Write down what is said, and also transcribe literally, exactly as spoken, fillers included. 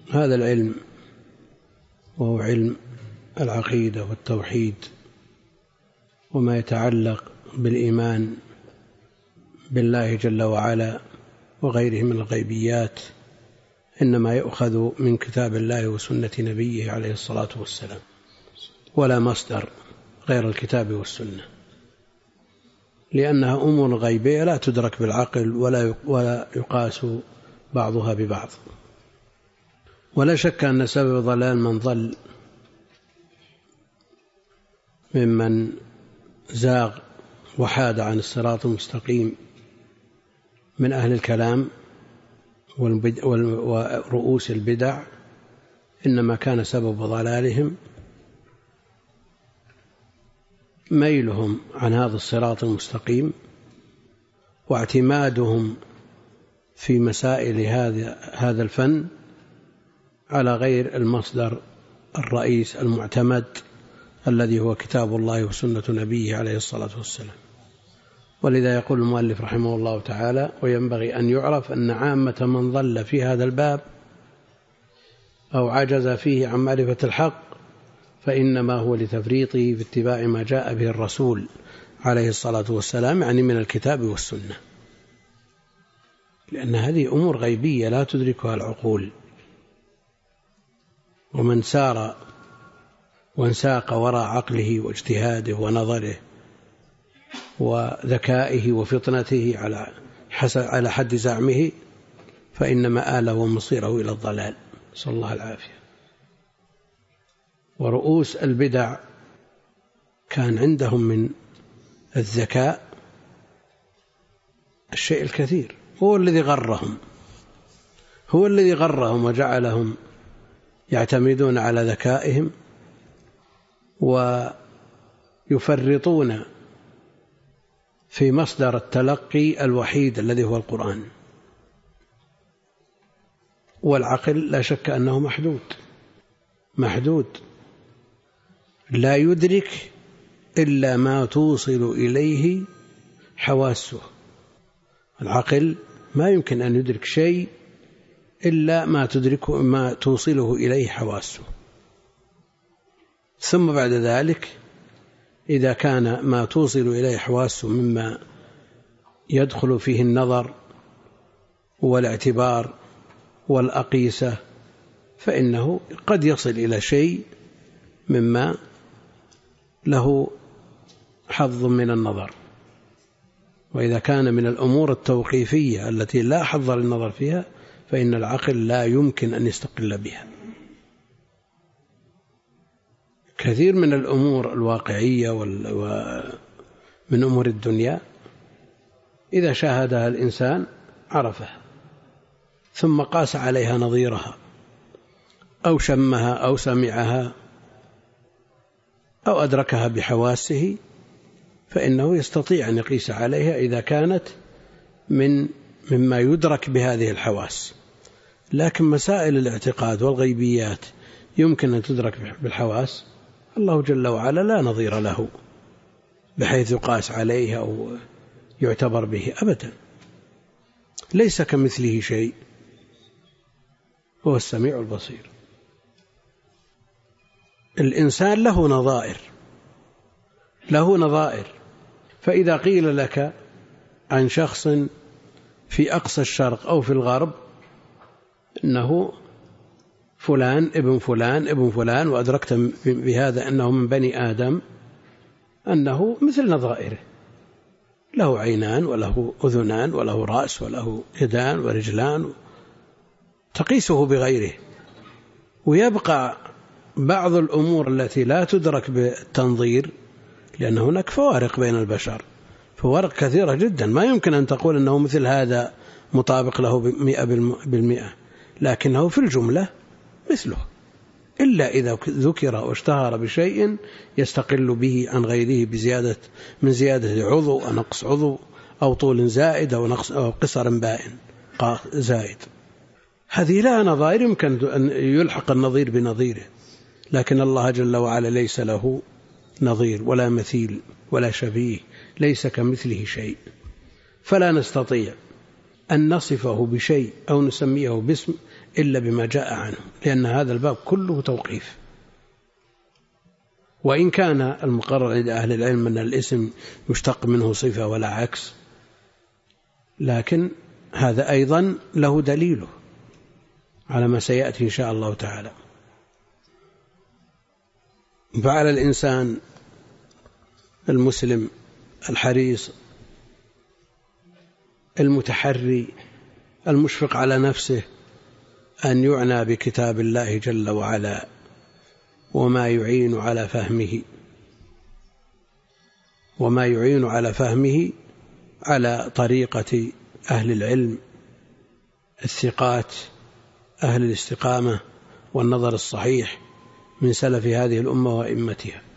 هذا العلم وهو علم العقيدة والتوحيد وما يتعلق بالإيمان بالله جل وعلا وغيره من الغيبيات إنما يؤخذ من كتاب الله وسنة نبيه عليه الصلاة والسلام، ولا مصدر غير الكتاب والسنة، لأنها أمور غيبية لا تدرك بالعقل ولا يقاس بعضها ببعض. ولا شك أن سبب ضلال من ضل ممن زاغ وحاد عن الصراط المستقيم من أهل الكلام ورؤوس البدع، إنما كان سبب ضلالهم ميلهم عن هذا الصراط المستقيم واعتمادهم في مسائل هذا الفن على غير المصدر الرئيس المعتمد الذي هو كتاب الله وسنة نبيه عليه الصلاة والسلام. ولذا يقول المؤلف رحمه الله تعالى: وينبغي أن يعرف أن عامة من ضل في هذا الباب أو عجز فيه عن معرفة الحق فإنما هو لتفريطه في اتباع ما جاء به الرسول عليه الصلاة والسلام، يعني من الكتاب والسنة، لأن هذه أمور غيبية لا تدركها العقول. ومن سار وانساق وراء عقله واجتهاده ونظره وذكائه وفطنته على حد زعمه فإنما آله ومصيره إلى الضلال، صلى الله العافية. ورؤوس البدع كان عندهم من الذكاء الشيء الكثير، هو الذي غرهم هو الذي غرهم وجعلهم يعتمدون على ذكائهم ويفرطون في مصدر التلقي الوحيد الذي هو القرآن. والعقل لا شك أنه محدود محدود لا يدرك إلا ما توصل إليه حواسه. العقل ما يمكن أن يدرك شيء إلا ما تدركه ما توصله إليه حواسه، ثم بعد ذلك إذا كان ما توصل إليه حواسه مما يدخل فيه النظر والاعتبار والأقيسة فإنه قد يصل إلى شيء مما له حظ من النظر. وإذا كان من الأمور التوقيفية التي لا حظ للنظر فيها فإن العقل لا يمكن أن يستقل بها. كثير من الأمور الواقعية ومن أمور الدنيا إذا شاهدها الإنسان عرفها ثم قاس عليها نظيرها أو شمها أو سمعها أو أدركها بحواسه فإنه يستطيع أن يقيس عليها إذا كانت من مما يدرك بهذه الحواس. لكن مسائل الاعتقاد والغيبيات يمكن أن تدرك بالحواس، الله جل وعلا لا نظير له بحيث يقاس عليه أو يعتبر به أبدا، ليس كمثله شيء، هو السميع البصير. الإنسان له نظائر له نظائر فإذا قيل لك عن شخص في أقصى الشرق أو في الغرب إنه فلان ابن فلان ابن فلان وأدركت بهذا أنه من بني آدم، أنه مثل نظائره، له عينان وله أذنان وله رأس وله يدان ورجلان، تقيسه بغيره. ويبقى بعض الأمور التي لا تدرك بالتنظير لأن هناك فوارق بين البشر، فوارق كثيرة جدا، ما يمكن أن تقول أنه مثل هذا مطابق له مئة بالمئة، لكنه في الجملة مثله، إلا إذا ذكر واشتهر بشيء يستقل به عن غيره بزيادة من زيادة عضو أو نقص عضو أو طول زائد أو نقص أو قصر بائن زائد. هذه لا نظائر يمكن أن يلحق النظير بنظيره، لكن الله جل وعلا ليس له نظير ولا مثيل ولا شبيه، ليس كمثله شيء، فلا نستطيع أن نصفه بشيء أو نسميه باسم إلا بما جاء عنه، لأن هذا الباب كله توقيف. وإن كان المقرر عند أهل العلم أن الاسم يشتق منه صفة ولا عكس، لكن هذا أيضا له دليله على ما سيأتي إن شاء الله تعالى. فعلى الإنسان المسلم الحريص المتحري المشفق على نفسه أن يعنى بكتاب الله جل وعلا وما يعين على فهمه وما يعين على فهمه على طريقة أهل العلم الثقات أهل الاستقامة والنظر الصحيح من سلف هذه الأمة وأئمتها.